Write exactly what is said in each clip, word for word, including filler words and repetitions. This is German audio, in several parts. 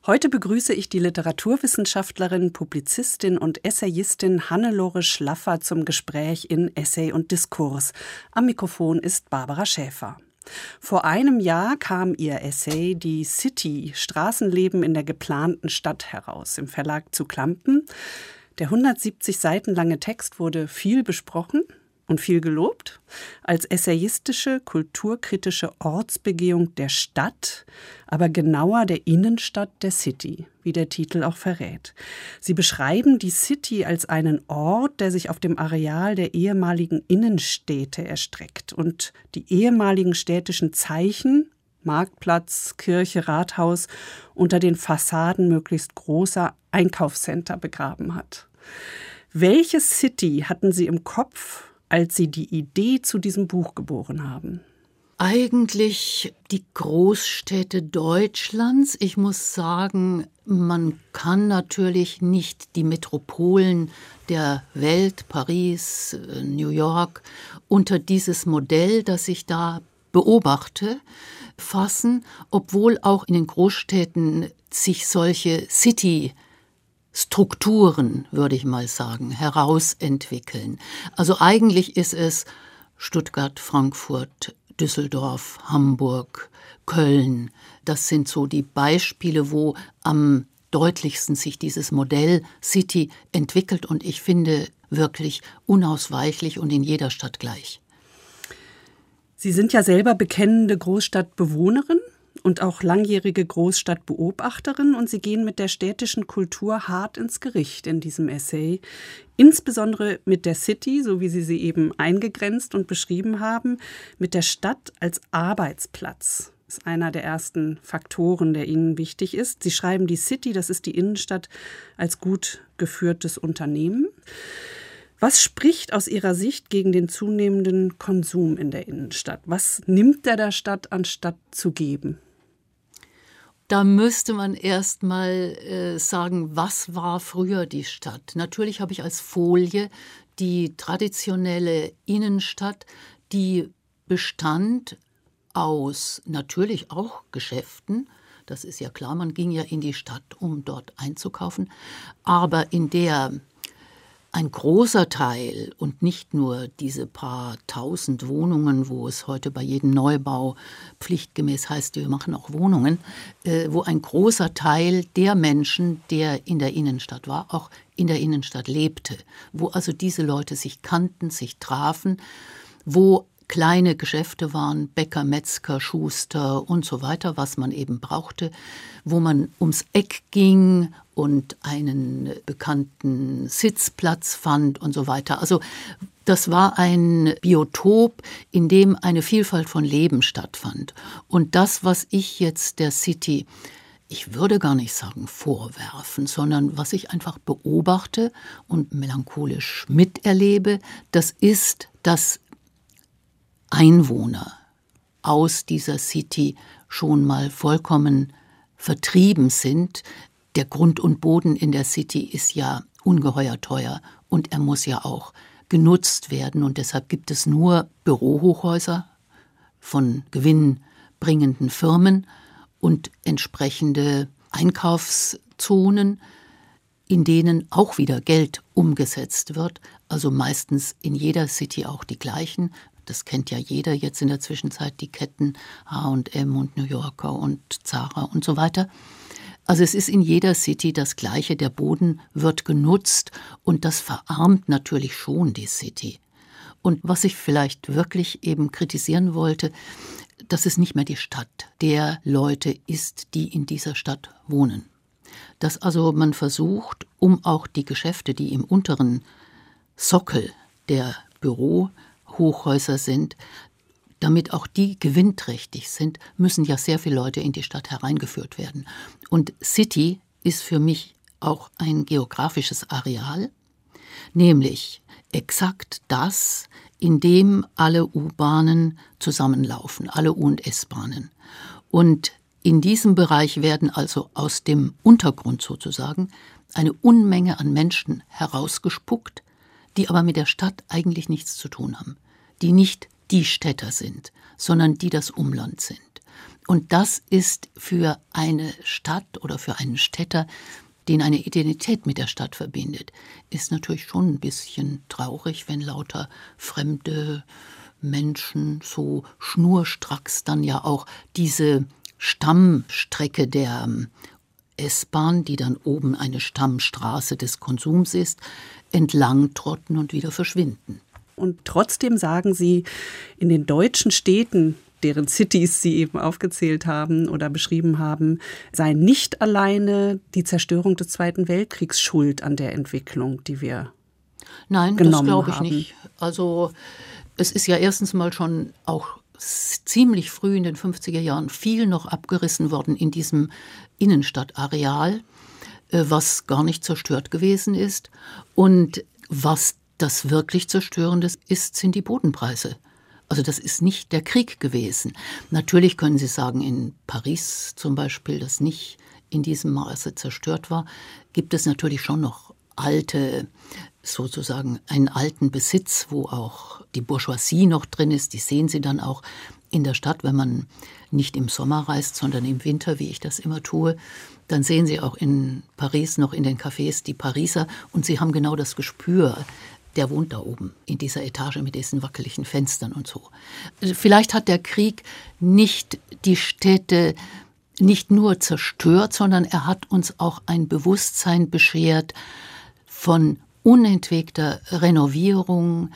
Heute begrüße ich die Literaturwissenschaftlerin, Publizistin und Essayistin Hannelore Schlaffer zum Gespräch in Essay und Diskurs. Am Mikrofon ist Barbara Schäfer. Vor einem Jahr kam ihr Essay Die City, Straßenleben in der geplanten Stadt heraus, im Verlag zu Klampen. Der hundertsiebzig Seiten lange Text wurde viel besprochen und viel gelobt, als essayistische, kulturkritische Ortsbegehung der Stadt, aber genauer der Innenstadt der City, wie der Titel auch verrät. Sie beschreiben die City als einen Ort, der sich auf dem Areal der ehemaligen Innenstädte erstreckt und die ehemaligen städtischen Zeichen, Marktplatz, Kirche, Rathaus, unter den Fassaden möglichst großer Einkaufscenter begraben hat. Welche City hatten Sie im Kopf, als Sie die Idee zu diesem Buch geboren haben? Eigentlich die Großstädte Deutschlands. Ich muss sagen, man kann natürlich nicht die Metropolen der Welt, Paris, New York, unter dieses Modell, das ich da beobachte, fassen, obwohl auch in den Großstädten sich solche City Strukturen, würde ich mal sagen, herausentwickeln. Also eigentlich ist es Stuttgart, Frankfurt, Düsseldorf, Hamburg, Köln. Das sind so die Beispiele, wo am deutlichsten sich dieses Modell City entwickelt und ich finde wirklich unausweichlich und in jeder Stadt gleich. Sie sind ja selber bekennende Großstadtbewohnerin und auch langjährige Großstadtbeobachterin und Sie gehen mit der städtischen Kultur hart ins Gericht in diesem Essay. Insbesondere mit der City, so wie Sie sie eben eingegrenzt und beschrieben haben, mit der Stadt als Arbeitsplatz. Das ist einer der ersten Faktoren, der Ihnen wichtig ist. Sie schreiben die City, das ist die Innenstadt, als gut geführtes Unternehmen. Was spricht aus Ihrer Sicht gegen den zunehmenden Konsum in der Innenstadt? Was nimmt er der Stadt, anstatt zu geben? Da müsste man erst mal äh, sagen, was war früher die Stadt? Natürlich habe ich als Folie die traditionelle Innenstadt, die bestand aus natürlich auch Geschäften. Das ist ja klar, man ging ja in die Stadt, um dort einzukaufen. Aber in der ein großer Teil und nicht nur diese paar tausend Wohnungen, wo es heute bei jedem Neubau pflichtgemäß heißt, wir machen auch Wohnungen, äh, wo ein großer Teil der Menschen, der in der Innenstadt war, auch in der Innenstadt lebte, wo also diese Leute sich kannten, sich trafen, wo kleine Geschäfte waren, Bäcker, Metzger, Schuster und so weiter, was man eben brauchte, wo man ums Eck ging und einen bekannten Sitzplatz fand und so weiter. Also das war ein Biotop, in dem eine Vielfalt von Leben stattfand. Und das, was ich jetzt der City, ich würde gar nicht sagen vorwerfen, sondern was ich einfach beobachte und melancholisch miterlebe, das ist, dass Einwohner aus dieser City schon mal vollkommen vertrieben sind. Der Grund und Boden in der City ist ja ungeheuer teuer und er muss ja auch genutzt werden. Und deshalb gibt es nur Bürohochhäuser von gewinnbringenden Firmen und entsprechende Einkaufszonen, in denen auch wieder Geld umgesetzt wird. Also meistens in jeder City auch die gleichen. Das kennt ja jeder jetzt in der Zwischenzeit, die Ketten H und M und New Yorker und Zara und so weiter. Also es ist in jeder City das Gleiche, der Boden wird genutzt und das verarmt natürlich schon die City. Und was ich vielleicht wirklich eben kritisieren wollte, dass es nicht mehr die Stadt der Leute ist, die in dieser Stadt wohnen. Dass also man versucht, um auch die Geschäfte, die im unteren Sockel der Bürohochhäuser sind, damit auch die gewinnträchtig sind, müssen ja sehr viele Leute in die Stadt hereingeführt werden. Und City ist für mich auch ein geografisches Areal, nämlich exakt das, in dem alle U-Bahnen zusammenlaufen, alle U- und S-Bahnen. Und in diesem Bereich werden also aus dem Untergrund sozusagen eine Unmenge an Menschen herausgespuckt, die aber mit der Stadt eigentlich nichts zu tun haben, die nicht die Städter sind, sondern die das Umland sind. Und das ist für eine Stadt oder für einen Städter, den eine Identität mit der Stadt verbindet, ist natürlich schon ein bisschen traurig, wenn lauter fremde Menschen so schnurstracks dann ja auch diese Stammstrecke der S-Bahn, die dann oben eine Stammstraße des Konsums ist, entlang trotten und wieder verschwinden. Und trotzdem sagen Sie, in den deutschen Städten, deren Cities Sie eben aufgezählt haben oder beschrieben haben, sei nicht alleine die Zerstörung des Zweiten Weltkriegs schuld an der Entwicklung, die wir Nein, genommen das glaube ich haben. nicht. Also es ist ja erstens mal schon auch ziemlich früh in den fünfziger Jahren viel noch abgerissen worden in diesem Innenstadtareal, was gar nicht zerstört gewesen ist. Und was das wirklich Zerstörende ist, sind die Bodenpreise. Also das ist nicht der Krieg gewesen. Natürlich können Sie sagen, in Paris zum Beispiel, das nicht in diesem Maße zerstört war, gibt es natürlich schon noch alte, sozusagen einen alten Besitz, wo auch die Bourgeoisie noch drin ist. Die sehen Sie dann auch in der Stadt, wenn man nicht im Sommer reist, sondern im Winter, wie ich das immer tue. Dann sehen Sie auch in Paris noch in den Cafés die Pariser und Sie haben genau das Gespür. Der wohnt da oben in dieser Etage mit diesen wackeligen Fenstern und so. Vielleicht hat der Krieg nicht die Städte nicht nur zerstört, sondern er hat uns auch ein Bewusstsein beschert von unentwegter Renovierung,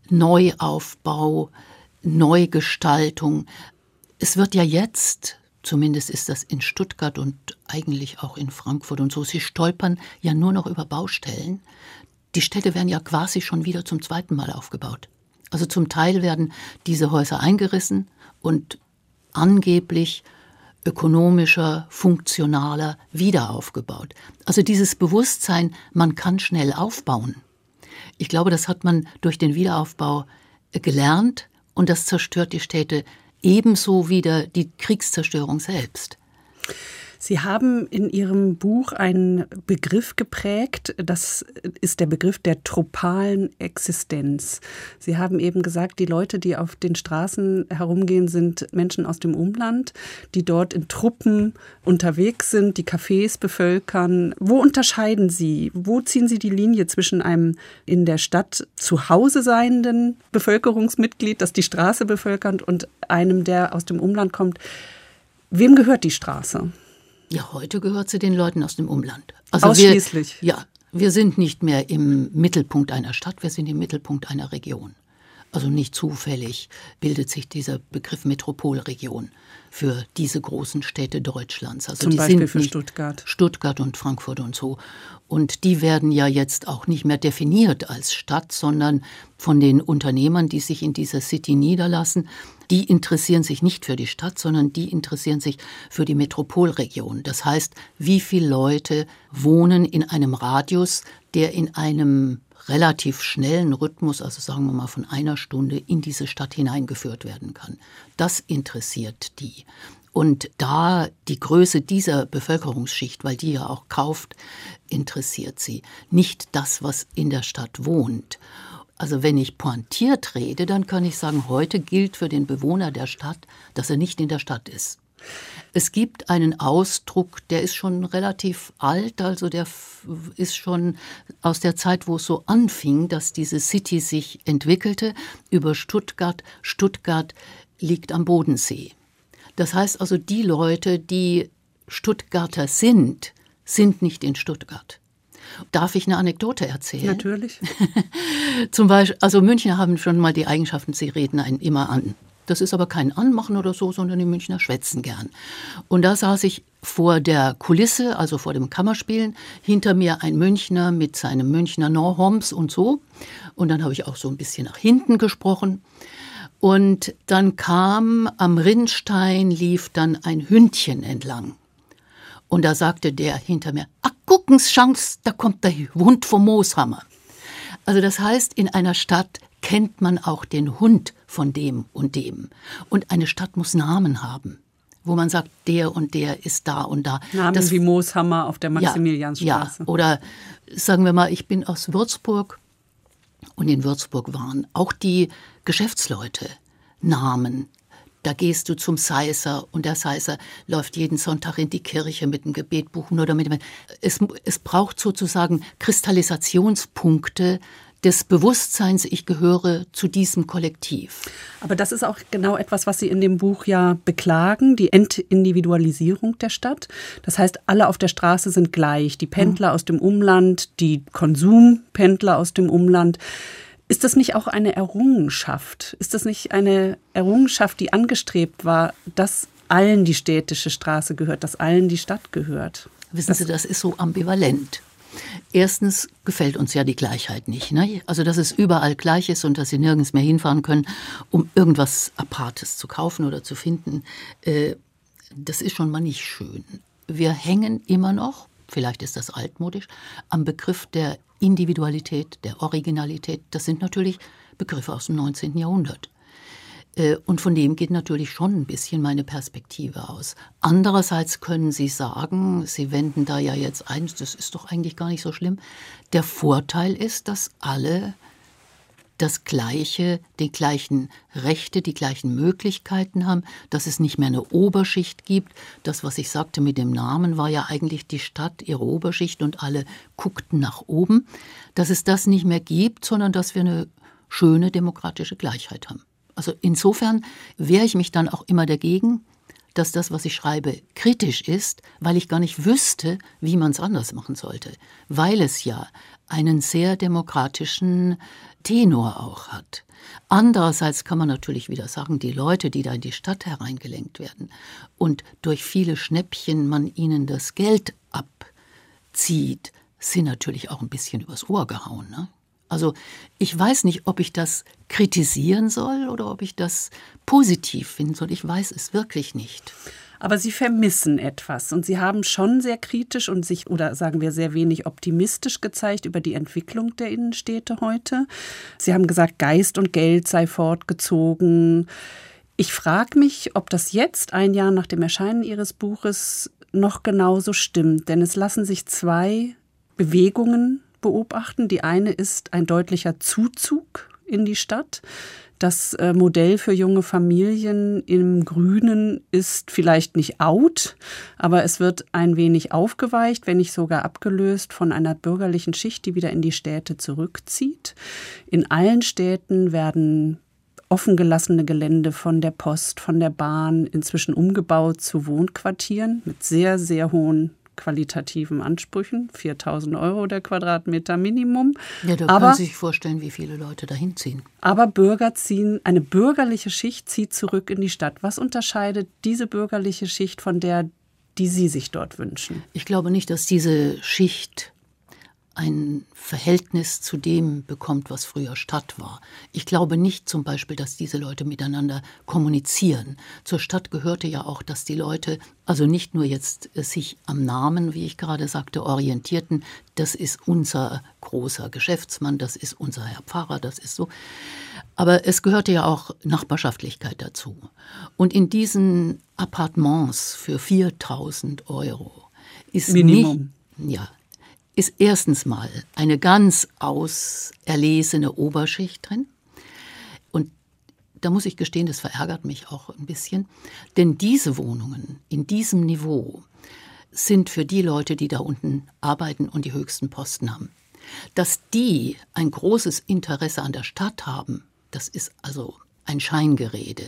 Neuaufbau, Neugestaltung. Es wird ja jetzt, zumindest ist das in Stuttgart und eigentlich auch in Frankfurt und so, sie stolpern ja nur noch über Baustellen. Die Städte werden ja quasi schon wieder zum zweiten Mal aufgebaut. Also zum Teil werden diese Häuser eingerissen und angeblich ökonomischer, funktionaler wieder aufgebaut. Also dieses Bewusstsein, man kann schnell aufbauen. Ich glaube, das hat man durch den Wiederaufbau gelernt und das zerstört die Städte ebenso wie die Kriegszerstörung selbst. Sie haben in Ihrem Buch einen Begriff geprägt, das ist der Begriff der tropalen Existenz. Sie haben eben gesagt, die Leute, die auf den Straßen herumgehen, sind Menschen aus dem Umland, die dort in Truppen unterwegs sind, die Cafés bevölkern. Wo unterscheiden Sie, wo ziehen Sie die Linie zwischen einem in der Stadt zu Hause seienden Bevölkerungsmitglied, das die Straße bevölkert, und einem, der aus dem Umland kommt? Wem gehört die Straße? Ja, heute gehört sie den Leuten aus dem Umland. Also ausschließlich? Wir, ja, wir sind nicht mehr im Mittelpunkt einer Stadt, wir sind im Mittelpunkt einer Region. Also nicht zufällig bildet sich dieser Begriff Metropolregion für diese großen Städte Deutschlands. Also Zum die Beispiel sind für nicht Stuttgart. Stuttgart und Frankfurt und so. Und die werden ja jetzt auch nicht mehr definiert als Stadt, sondern von den Unternehmern, die sich in dieser City niederlassen. Die interessieren sich nicht für die Stadt, sondern die interessieren sich für die Metropolregion. Das heißt, wie viele Leute wohnen in einem Radius, der in einem relativ schnellen Rhythmus, also sagen wir mal von einer Stunde, in diese Stadt hineingeführt werden kann. Das interessiert die. Und da die Größe dieser Bevölkerungsschicht, weil die ja auch kauft, interessiert sie. Nicht das, was in der Stadt wohnt. Also wenn ich pointiert rede, dann kann ich sagen, heute gilt für den Bewohner der Stadt, dass er nicht in der Stadt ist. Es gibt einen Ausdruck, der ist schon relativ alt, also der ist schon aus der Zeit, wo es so anfing, dass diese City sich entwickelte, über Stuttgart. Stuttgart liegt am Bodensee. Das heißt also, die Leute, die Stuttgarter sind, sind nicht in Stuttgart. Darf ich eine Anekdote erzählen? Natürlich. Zum Beispiel, also Münchner haben schon mal die Eigenschaften, sie reden einen immer an. Das ist aber kein Anmachen oder so, sondern die Münchner schwätzen gern. Und da saß ich vor der Kulisse, also vor dem Kammerspielen, hinter mir ein Münchner mit seinem Münchner Nohoms und so. Und dann habe ich auch so ein bisschen nach hinten gesprochen. Und dann kam am Rinnstein, lief dann ein Hündchen entlang. Und da sagte der hinter mir, ach, gucken's, schau's, da kommt der Hund vom Mooshammer. Also das heißt, in einer Stadt kennt man auch den Hund von dem und dem. Und eine Stadt muss Namen haben, wo man sagt, der und der ist da und da. Namen das, wie Mooshammer auf der Maximiliansstraße. Ja, ja, oder sagen wir mal, ich bin aus Würzburg und in Würzburg waren auch die Geschäftsleute Namen. Da gehst du zum Seiser und der Seiser läuft jeden Sonntag in die Kirche mit einem Gebetbuch. Oder mit, es, es braucht sozusagen Kristallisationspunkte des Bewusstseins, ich gehöre zu diesem Kollektiv. Aber das ist auch genau etwas, was Sie in dem Buch ja beklagen, die Entindividualisierung der Stadt. Das heißt, alle auf der Straße sind gleich, die Pendler mhm. aus dem Umland, die Konsumpendler aus dem Umland. Ist das nicht auch eine Errungenschaft? Ist das nicht eine Errungenschaft, die angestrebt war, dass allen die städtische Straße gehört, dass allen die Stadt gehört? Wissen das Sie, das ist so ambivalent. Erstens gefällt uns ja die Gleichheit nicht. Ne? Also, dass es überall gleich ist und dass Sie nirgends mehr hinfahren können, um irgendwas Apartes zu kaufen oder zu finden, äh, das ist schon mal nicht schön. Wir hängen immer noch, vielleicht ist das altmodisch, am Begriff der Individualität, der Originalität. Das sind natürlich Begriffe aus dem neunzehnten Jahrhundert. Und von dem geht natürlich schon ein bisschen meine Perspektive aus. Andererseits können Sie sagen, Sie wenden da ja jetzt ein, das ist doch eigentlich gar nicht so schlimm. Der Vorteil ist, dass alle das Gleiche, die gleichen Rechte, die gleichen Möglichkeiten haben, dass es nicht mehr eine Oberschicht gibt. Das, was ich sagte mit dem Namen, war ja eigentlich die Stadt, ihre Oberschicht und alle guckten nach oben. Dass es das nicht mehr gibt, sondern dass wir eine schöne demokratische Gleichheit haben. Also insofern wehre ich mich dann auch immer dagegen, dass das, was ich schreibe, kritisch ist, weil ich gar nicht wüsste, wie man es anders machen sollte. Weil es ja einen sehr demokratischen Tenor auch hat. Andererseits kann man natürlich wieder sagen, die Leute, die da in die Stadt hereingelenkt werden und durch viele Schnäppchen man ihnen das Geld abzieht, sind natürlich auch ein bisschen übers Ohr gehauen, ne? Also ich weiß nicht, ob ich das kritisieren soll oder ob ich das positiv finden soll. Ich weiß es wirklich nicht. Aber Sie vermissen etwas und Sie haben schon sehr kritisch und sich, oder sagen wir sehr wenig optimistisch gezeigt über die Entwicklung der Innenstädte heute. Sie haben gesagt, Geist und Geld sei fortgezogen. Ich frage mich, ob das jetzt, ein Jahr nach dem Erscheinen Ihres Buches, noch genauso stimmt. Denn es lassen sich zwei Bewegungen beobachten. Die eine ist ein deutlicher Zuzug in die Stadt. Das Modell für junge Familien im Grünen ist vielleicht nicht out, aber es wird ein wenig aufgeweicht, wenn nicht sogar abgelöst von einer bürgerlichen Schicht, die wieder in die Städte zurückzieht. In allen Städten werden offengelassene Gelände von der Post, von der Bahn inzwischen umgebaut zu Wohnquartieren mit sehr, sehr hohen qualitativen Ansprüchen, viertausend Euro der Quadratmeter Minimum. Ja, da aber, können Sie sich vorstellen, wie viele Leute dahin ziehen. Aber Bürger ziehen, eine bürgerliche Schicht zieht zurück in die Stadt. Was unterscheidet diese bürgerliche Schicht von der, die Sie sich dort wünschen? Ich glaube nicht, dass diese Schicht ein Verhältnis zu dem bekommt, was früher Stadt war. Ich glaube nicht zum Beispiel, dass diese Leute miteinander kommunizieren. Zur Stadt gehörte ja auch, dass die Leute also nicht nur jetzt sich am Namen, wie ich gerade sagte, orientierten. Das ist unser großer Geschäftsmann, das ist unser Herr Pfarrer, das ist so. Aber es gehörte ja auch Nachbarschaftlichkeit dazu. Und in diesen Appartements für viertausend Euro ist Minimum. Nicht, ja, ist erstens mal eine ganz auserlesene Oberschicht drin. Und da muss ich gestehen, das verärgert mich auch ein bisschen. Denn diese Wohnungen in diesem Niveau sind für die Leute, die da unten arbeiten und die höchsten Posten haben. Dass die ein großes Interesse an der Stadt haben, das ist also ein Scheingerede.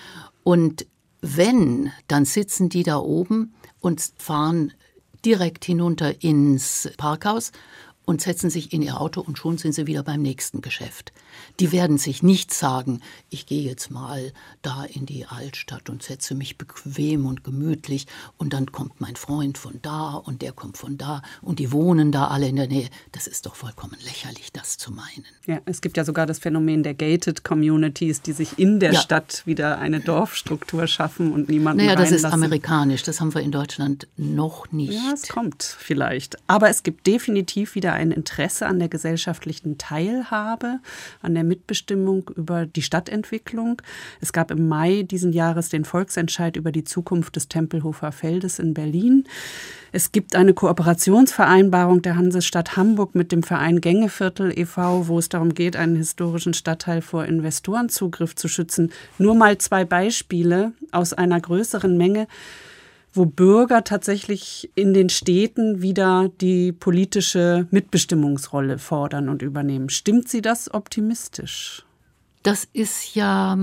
Und wenn, dann sitzen die da oben und fahren direkt hinunter ins Parkhaus und setzen sich in ihr Auto und schon sind sie wieder beim nächsten Geschäft. Die werden sich nicht sagen, ich gehe jetzt mal da in die Altstadt und setze mich bequem und gemütlich und dann kommt mein Freund von da und der kommt von da und die wohnen da alle in der Nähe. Das ist doch vollkommen lächerlich, das zu meinen. Ja, es gibt ja sogar das Phänomen der Gated Communities, die sich in der ja. Stadt wieder eine Dorfstruktur schaffen und niemanden naja, reinlassen. Das ist amerikanisch, das haben wir in Deutschland noch nicht. Ja, es kommt vielleicht. Aber es gibt definitiv wieder ein Interesse an der gesellschaftlichen Teilhabe, an der Mitbestimmung über die Stadtentwicklung. Es gab im Mai diesen Jahres den Volksentscheid über die Zukunft des Tempelhofer Feldes in Berlin. Es gibt eine Kooperationsvereinbarung der Hansestadt Hamburg mit dem Verein Gängeviertel e V, wo es darum geht, einen historischen Stadtteil vor Investorenzugriff zu schützen. Nur mal zwei Beispiele aus einer größeren Menge, wo Bürger tatsächlich in den Städten wieder die politische Mitbestimmungsrolle fordern und übernehmen. Stimmt Sie das optimistisch? Das ist ja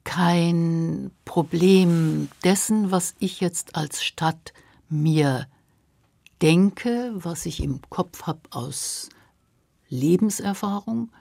kein Problem dessen, was ich jetzt als Stadt mir denke, was ich im Kopf habe aus Lebenserfahrung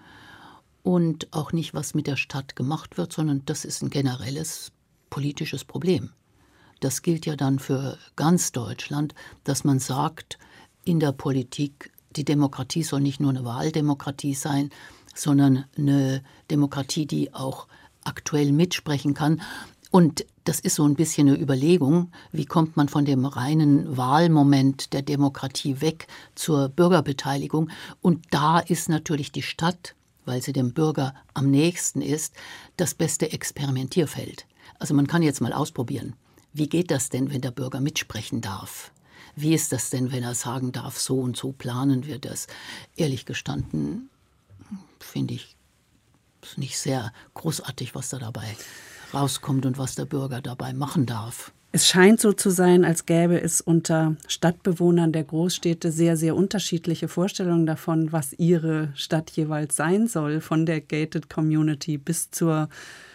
und auch nicht, was mit der Stadt gemacht wird, sondern das ist ein generelles politisches Problem. Das gilt ja dann für ganz Deutschland, dass man sagt, in der Politik, die Demokratie soll nicht nur eine Wahldemokratie sein, sondern eine Demokratie, die auch aktuell mitsprechen kann. Und das ist so ein bisschen eine Überlegung, wie kommt man von dem reinen Wahlmoment der Demokratie weg zur Bürgerbeteiligung. Und da ist natürlich die Stadt, weil sie dem Bürger am nächsten ist, das beste Experimentierfeld. Also man kann jetzt mal ausprobieren, wie geht das denn, wenn der Bürger mitsprechen darf? Wie ist das denn, wenn er sagen darf, so und so planen wir das? Ehrlich gestanden finde ich es nicht sehr großartig, was da dabei rauskommt und was der Bürger dabei machen darf. Es scheint so zu sein, als gäbe es unter Stadtbewohnern der Großstädte sehr, sehr unterschiedliche Vorstellungen davon, was ihre Stadt jeweils sein soll, von der Gated Community bis zur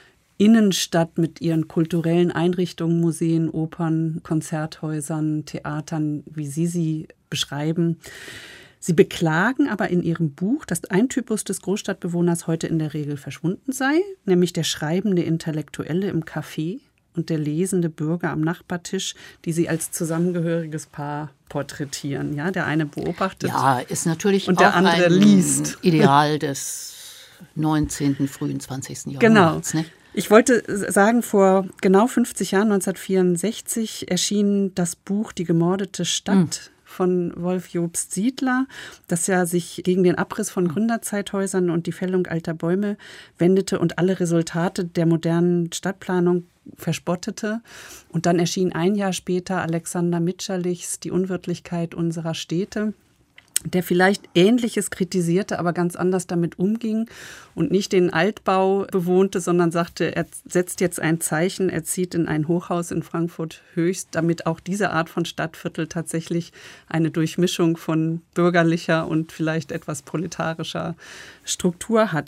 Innenstadt mit ihren kulturellen Einrichtungen, Museen, Opern, Konzerthäusern, Theatern, wie Sie sie beschreiben. Sie beklagen aber in Ihrem Buch, dass ein Typus des Großstadtbewohners heute in der Regel verschwunden sei, nämlich der schreibende Intellektuelle im Café und der lesende Bürger am Nachbartisch, die Sie als zusammengehöriges Paar porträtieren. Ja, der eine beobachtet, ja, ist natürlich und auch der andere ein liest. Ideal des neunzehnten, frühen zwanzigsten Jahrhunderts. Genau. Ne? Ich wollte sagen, vor genau fünfzig Jahren, neunzehnhundertvierundsechzig, erschien das Buch Die gemordete Stadt hm. von Wolf Jobst Siedler, das ja sich gegen den Abriss von Gründerzeithäusern und die Fällung alter Bäume wendete und alle Resultate der modernen Stadtplanung verspottete. Und dann erschien ein Jahr später Alexander Mitscherlichs Die Unwirtlichkeit unserer Städte, der vielleicht Ähnliches kritisierte, aber ganz anders damit umging und nicht den Altbau bewohnte, sondern sagte, er setzt jetzt ein Zeichen, er zieht in ein Hochhaus in Frankfurt Höchst, damit auch diese Art von Stadtviertel tatsächlich eine Durchmischung von bürgerlicher und vielleicht etwas proletarischer Struktur hat.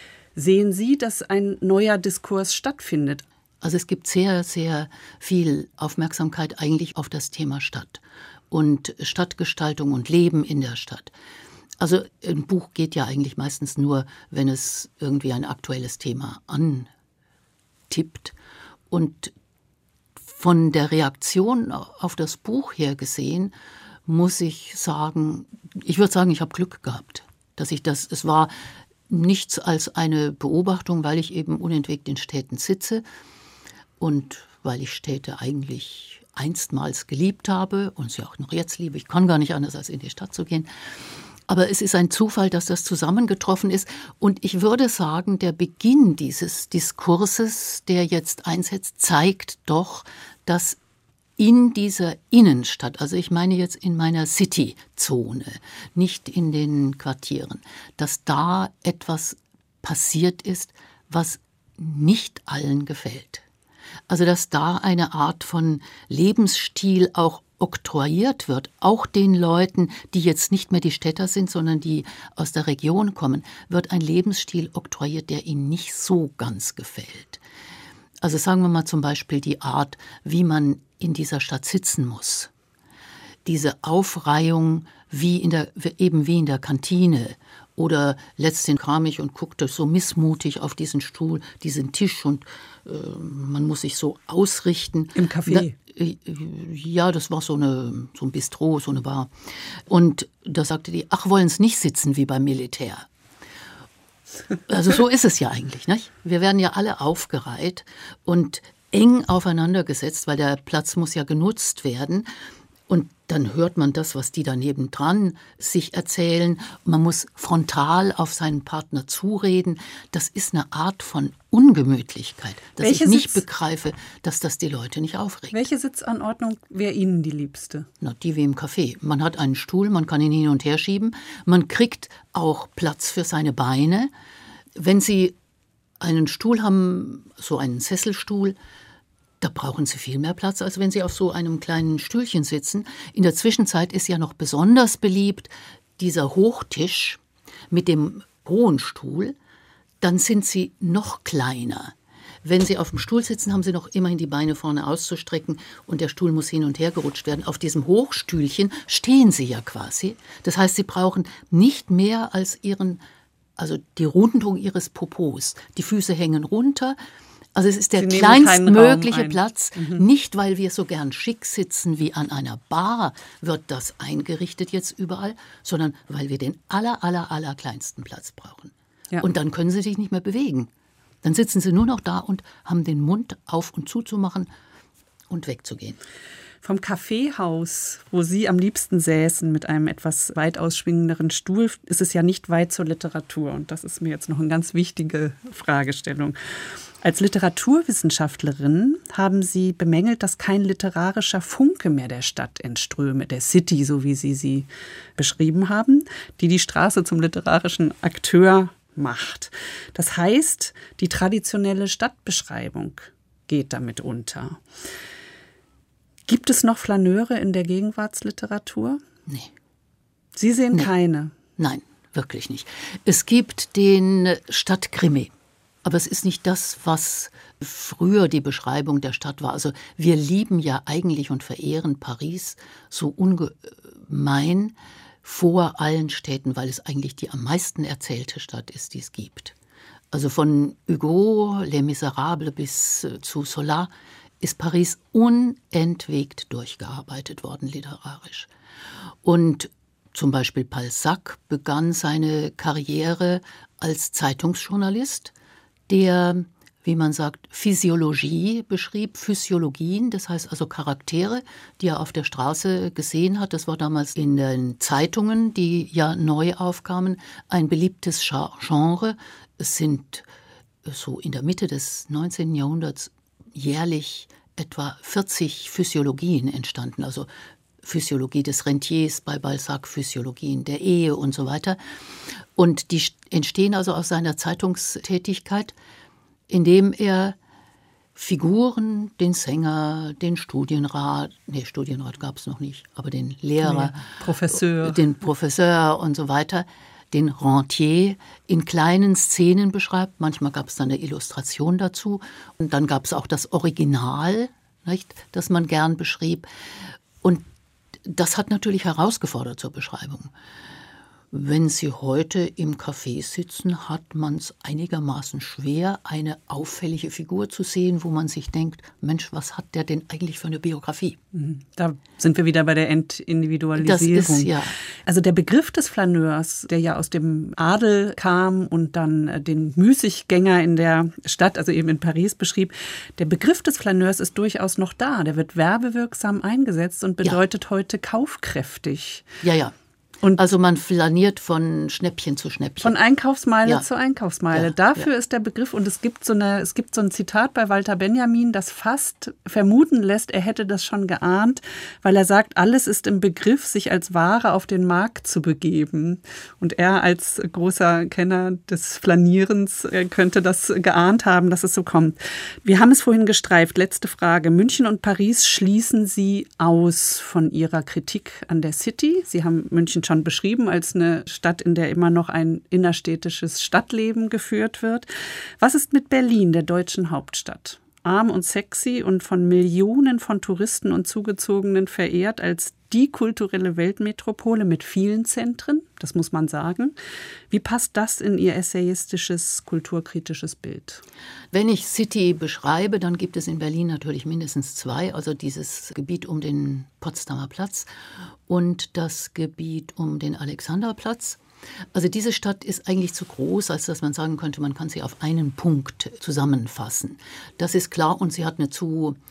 Sehen Sie, dass ein neuer Diskurs stattfindet? Also es gibt sehr, sehr viel Aufmerksamkeit eigentlich auf das Thema Stadt und Stadtgestaltung und Leben in der Stadt. Also ein Buch geht ja eigentlich meistens nur, wenn es irgendwie ein aktuelles Thema antippt. Und von der Reaktion auf das Buch her gesehen, muss ich sagen, ich würde sagen, ich habe Glück gehabt, dass ich das, es war nichts als eine Beobachtung, weil ich eben unentwegt in Städten sitze und weil ich Städte eigentlich einstmals geliebt habe und sie auch noch jetzt liebe. Ich kann gar nicht anders, als in die Stadt zu gehen. Aber es ist ein Zufall, dass das zusammengetroffen ist. Und ich würde sagen, der Beginn dieses Diskurses, der jetzt einsetzt, zeigt doch, dass in dieser Innenstadt, also ich meine jetzt in meiner City-Zone, nicht in den Quartieren, dass da etwas passiert ist, was nicht allen gefällt. Also dass da eine Art von Lebensstil auch oktroyiert wird, auch den Leuten, die jetzt nicht mehr die Städter sind, sondern die aus der Region kommen, wird ein Lebensstil oktroyiert, der ihnen nicht so ganz gefällt. Also sagen wir mal zum Beispiel die Art, wie man in dieser Stadt sitzen muss. Diese Aufreihung wie in der, eben wie in der Kantine. Oder letztendlich kam ich und guckte so missmutig auf diesen Stuhl, diesen Tisch und äh, man muss sich so ausrichten. Im Café? Da, äh, ja, das war so, eine, so ein Bistro, so eine Bar. Und da sagte die, ach, wollen Sie nicht sitzen wie beim Militär? Also so ist es ja eigentlich, nicht? Wir werden ja alle aufgereiht und eng aufeinander gesetzt, weil der Platz muss ja genutzt werden. Und dann hört man das, was die daneben dran sich erzählen. Man muss frontal auf seinen Partner zureden. Das ist eine Art von Ungemütlichkeit, dass Welche ich nicht Sitz? begreife, dass das die Leute nicht aufregt. Welche Sitzanordnung wäre Ihnen die liebste? Na, die wie im Café. Man hat einen Stuhl, man kann ihn hin und her schieben. Man kriegt auch Platz für seine Beine. Wenn Sie einen Stuhl haben, so einen Sesselstuhl, da brauchen Sie viel mehr Platz, als wenn Sie auf so einem kleinen Stühlchen sitzen. In der Zwischenzeit ist ja noch besonders beliebt dieser Hochtisch mit dem hohen Stuhl. Dann sind Sie noch kleiner. Wenn Sie auf dem Stuhl sitzen, haben Sie noch immerhin die Beine vorne auszustrecken und der Stuhl muss hin und her gerutscht werden. Auf diesem Hochstühlchen stehen Sie ja quasi. Das heißt, Sie brauchen nicht mehr als Ihren, also die Rundung Ihres Popos. Die Füße hängen runter. Also es ist der kleinstmögliche Platz, mhm. nicht weil wir so gern schick sitzen wie an einer Bar, wird das eingerichtet jetzt überall, sondern weil wir den aller, aller, aller kleinsten Platz brauchen. Ja. Und dann können Sie sich nicht mehr bewegen. Dann sitzen Sie nur noch da und haben den Mund auf und zuzumachen und wegzugehen. Vom Kaffeehaus, wo Sie am liebsten säßen mit einem etwas weit ausschwingenderen Stuhl, ist es ja nicht weit zur Literatur. Und das ist mir jetzt noch eine ganz wichtige Fragestellung. Als Literaturwissenschaftlerin haben Sie bemängelt, dass kein literarischer Funke mehr der Stadt entströme, der City, so wie Sie sie beschrieben haben, die die Straße zum literarischen Akteur macht. Das heißt, die traditionelle Stadtbeschreibung geht damit unter. Gibt es noch Flaneure in der Gegenwartsliteratur? Nee. Sie sehen nee. keine? Nein, wirklich nicht. Es gibt den Stadtkrimi. Aber es ist nicht das, was früher die Beschreibung der Stadt war. Also wir lieben ja eigentlich und verehren Paris so ungemein vor allen Städten, weil es eigentlich die am meisten erzählte Stadt ist, die es gibt. Also von Hugo, Les Misérables bis zu Zola ist Paris unentwegt durchgearbeitet worden literarisch. Und zum Beispiel Balzac begann seine Karriere als Zeitungsjournalist, der, wie man sagt, Physiologie beschrieb, Physiologien, das heißt also Charaktere, die er auf der Straße gesehen hat. Das war damals in den Zeitungen, die ja neu aufkamen, ein beliebtes Genre. Es sind so in der Mitte des neunzehnten Jahrhunderts jährlich etwa vierzig Physiologien entstanden, also Physiologie des Rentiers bei Balzac, Physiologien der Ehe und so weiter. Und die entstehen also aus seiner Zeitungstätigkeit, indem er Figuren, den Sänger, den Studienrat, nee, Studienrat gab es noch nicht, aber den Lehrer, ja, Professeur. den Professor und so weiter, den Rentier in kleinen Szenen beschreibt. Manchmal gab es dann eine Illustration dazu. Und dann gab es auch das Original, nicht, das man gern beschrieb. Und das hat natürlich herausgefordert zur Beschreibung. Wenn Sie heute im Café sitzen, hat man es einigermaßen schwer, eine auffällige Figur zu sehen, wo man sich denkt, Mensch, was hat der denn eigentlich für eine Biografie? Da sind wir wieder bei der Entindividualisierung. Das ist, ja. Also der Begriff des Flaneurs, der ja aus dem Adel kam und dann den Müßiggänger in der Stadt, also eben in Paris beschrieb, der Begriff des Flaneurs ist durchaus noch da. Der wird werbewirksam eingesetzt und bedeutet ja. heute kaufkräftig. Ja, ja. Und also man flaniert von Schnäppchen zu Schnäppchen. Von Einkaufsmeile ja. zu Einkaufsmeile. Ja, Dafür ja. ist der Begriff, und es gibt so eine, es gibt so ein Zitat bei Walter Benjamin, das fast vermuten lässt, er hätte das schon geahnt, weil er sagt, alles ist im Begriff, sich als Ware auf den Markt zu begeben. Und er als großer Kenner des Flanierens könnte das geahnt haben, dass es so kommt. Wir haben es vorhin gestreift. Letzte Frage. München und Paris schließen Sie aus von Ihrer Kritik an der City. Sie haben München schon beschrieben als eine Stadt, in der immer noch ein innerstädtisches Stadtleben geführt wird. Was ist mit Berlin, der deutschen Hauptstadt? Arm und sexy und von Millionen von Touristen und Zugezogenen verehrt als die kulturelle Weltmetropole mit vielen Zentren, das muss man sagen. Wie passt das in Ihr essayistisches, kulturkritisches Bild? Wenn ich City beschreibe, dann gibt es in Berlin natürlich mindestens zwei, also dieses Gebiet um den Potsdamer Platz und das Gebiet um den Alexanderplatz. Also diese Stadt ist eigentlich zu groß, als dass man sagen könnte, man kann sie auf einen Punkt zusammenfassen. Das ist klar und sie hat eine zu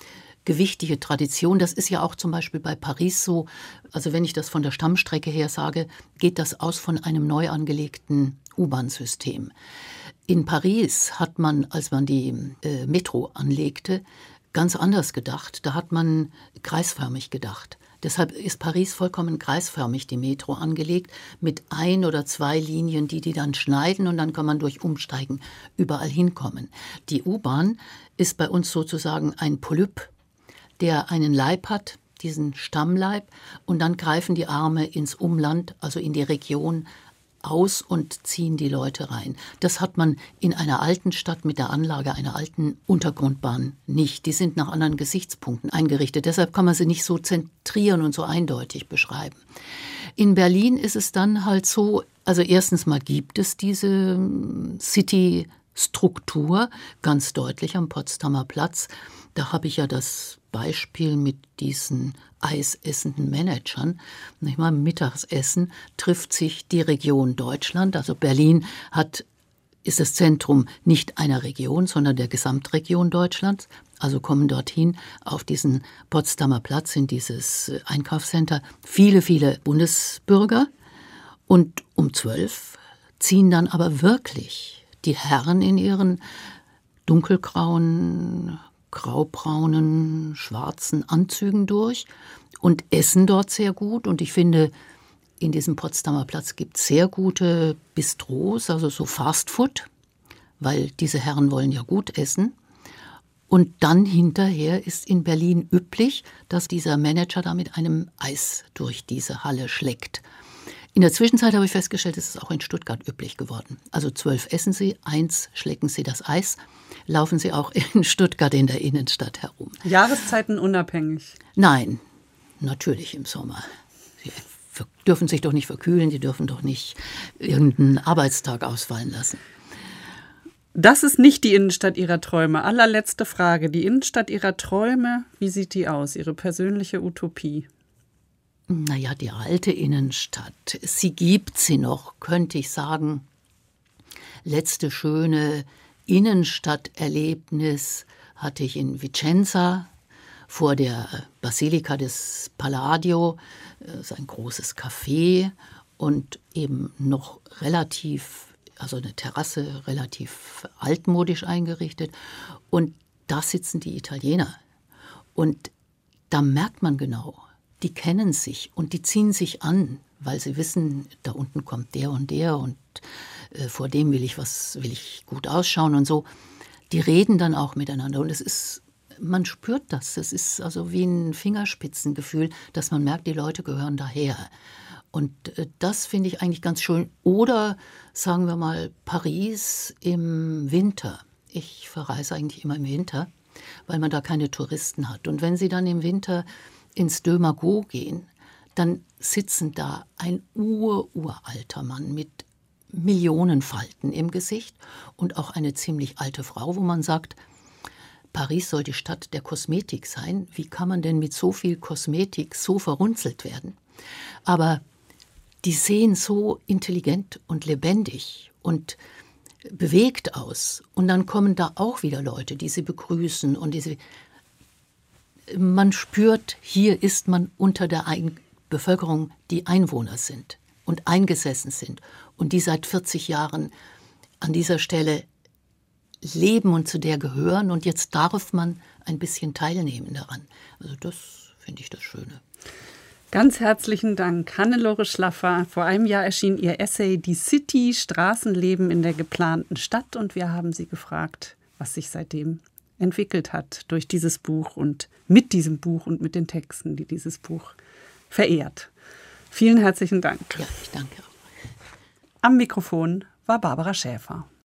gewichtige Tradition. Das ist ja auch zum Beispiel bei Paris so. Also wenn ich das von der Stammstrecke her sage, geht das aus von einem neu angelegten U-Bahn-System. In Paris hat man, als man die äh, Metro anlegte, ganz anders gedacht. Da hat man kreisförmig gedacht. Deshalb ist Paris vollkommen kreisförmig, die Metro, angelegt, mit ein oder zwei Linien, die die dann schneiden, und dann kann man durch Umsteigen überall hinkommen. Die U-Bahn ist bei uns sozusagen ein Polyp, der einen Leib hat, diesen Stammleib, und dann greifen die Arme ins Umland, also in die Region, aus und ziehen die Leute rein. Das hat man in einer alten Stadt mit der Anlage einer alten Untergrundbahn nicht. Die sind nach anderen Gesichtspunkten eingerichtet. Deshalb kann man sie nicht so zentrieren und so eindeutig beschreiben. In Berlin ist es dann halt so, also erstens mal gibt es diese City-Struktur ganz deutlich am Potsdamer Platz. Da habe ich ja das Beispiel mit diesen eisessenden Managern. Nicht mal Mittagsessen trifft sich die Region Deutschland. Also Berlin hat, ist das Zentrum nicht einer Region, sondern der Gesamtregion Deutschlands. Also kommen dorthin auf diesen Potsdamer Platz in dieses Einkaufscenter viele, viele Bundesbürger. Und um zwölf ziehen dann aber wirklich die Herren in ihren dunkelgrauen, graubraunen, schwarzen Anzügen durch und essen dort sehr gut. Und ich finde, in diesem Potsdamer Platz gibt es sehr gute Bistros, also so Fastfood, weil diese Herren wollen ja gut essen. Und dann hinterher ist in Berlin üblich, dass dieser Manager da mit einem Eis durch diese Halle schlägt. In der Zwischenzeit habe ich festgestellt, es ist auch in Stuttgart üblich geworden. Also zwölf essen Sie, eins schlecken Sie das Eis, laufen Sie auch in Stuttgart in der Innenstadt herum. Jahreszeiten unabhängig? Nein, natürlich im Sommer. Sie dürfen sich doch nicht verkühlen, Sie dürfen doch nicht irgendeinen Arbeitstag ausfallen lassen. Das ist nicht die Innenstadt Ihrer Träume. Allerletzte Frage. Die Innenstadt Ihrer Träume, wie sieht die aus? Ihre persönliche Utopie? Naja, die alte Innenstadt, sie gibt sie noch, könnte ich sagen. Letzte schöne Innenstadterlebnis hatte ich in Vicenza vor der Basilika des Palladio. Das ist ein großes Café und eben noch relativ, also eine Terrasse, relativ altmodisch eingerichtet. Und da sitzen die Italiener. Und da merkt man genau, die kennen sich und die ziehen sich an, weil sie wissen, da unten kommt der und der und äh, vor dem will ich was, will ich gut ausschauen und so. Die reden dann auch miteinander und es ist, man spürt das. Es ist also wie ein Fingerspitzengefühl, dass man merkt, die Leute gehören daher. Und äh, das finde ich eigentlich ganz schön. Oder sagen wir mal Paris im Winter. Ich verreise eigentlich immer im Winter, weil man da keine Touristen hat. Und wenn Sie dann im Winter ins Deux Magots gehen, dann sitzen da ein ur-uralter Mann mit Millionenfalten im Gesicht und auch eine ziemlich alte Frau, wo man sagt, Paris soll die Stadt der Kosmetik sein. Wie kann man denn mit so viel Kosmetik so verrunzelt werden? Aber die sehen so intelligent und lebendig und bewegt aus. Und dann kommen da auch wieder Leute, die sie begrüßen und die sie man spürt, hier ist man unter der Ein- Bevölkerung, die Einwohner sind und eingesessen sind und die seit vierzig Jahren an dieser Stelle leben und zu der gehören. Und jetzt darf man ein bisschen teilnehmen daran. Also das finde ich das Schöne. Ganz herzlichen Dank, Hannelore Schlaffer. Vor einem Jahr erschien ihr Essay »Die City, Straßenleben in der geplanten Stadt«. Und wir haben Sie gefragt, was sich seitdem entwickelt hat durch dieses Buch und mit diesem Buch und mit den Texten, die dieses Buch verehrt. Vielen herzlichen Dank. Ja, ich danke auch. Am Mikrofon war Barbara Schäfer.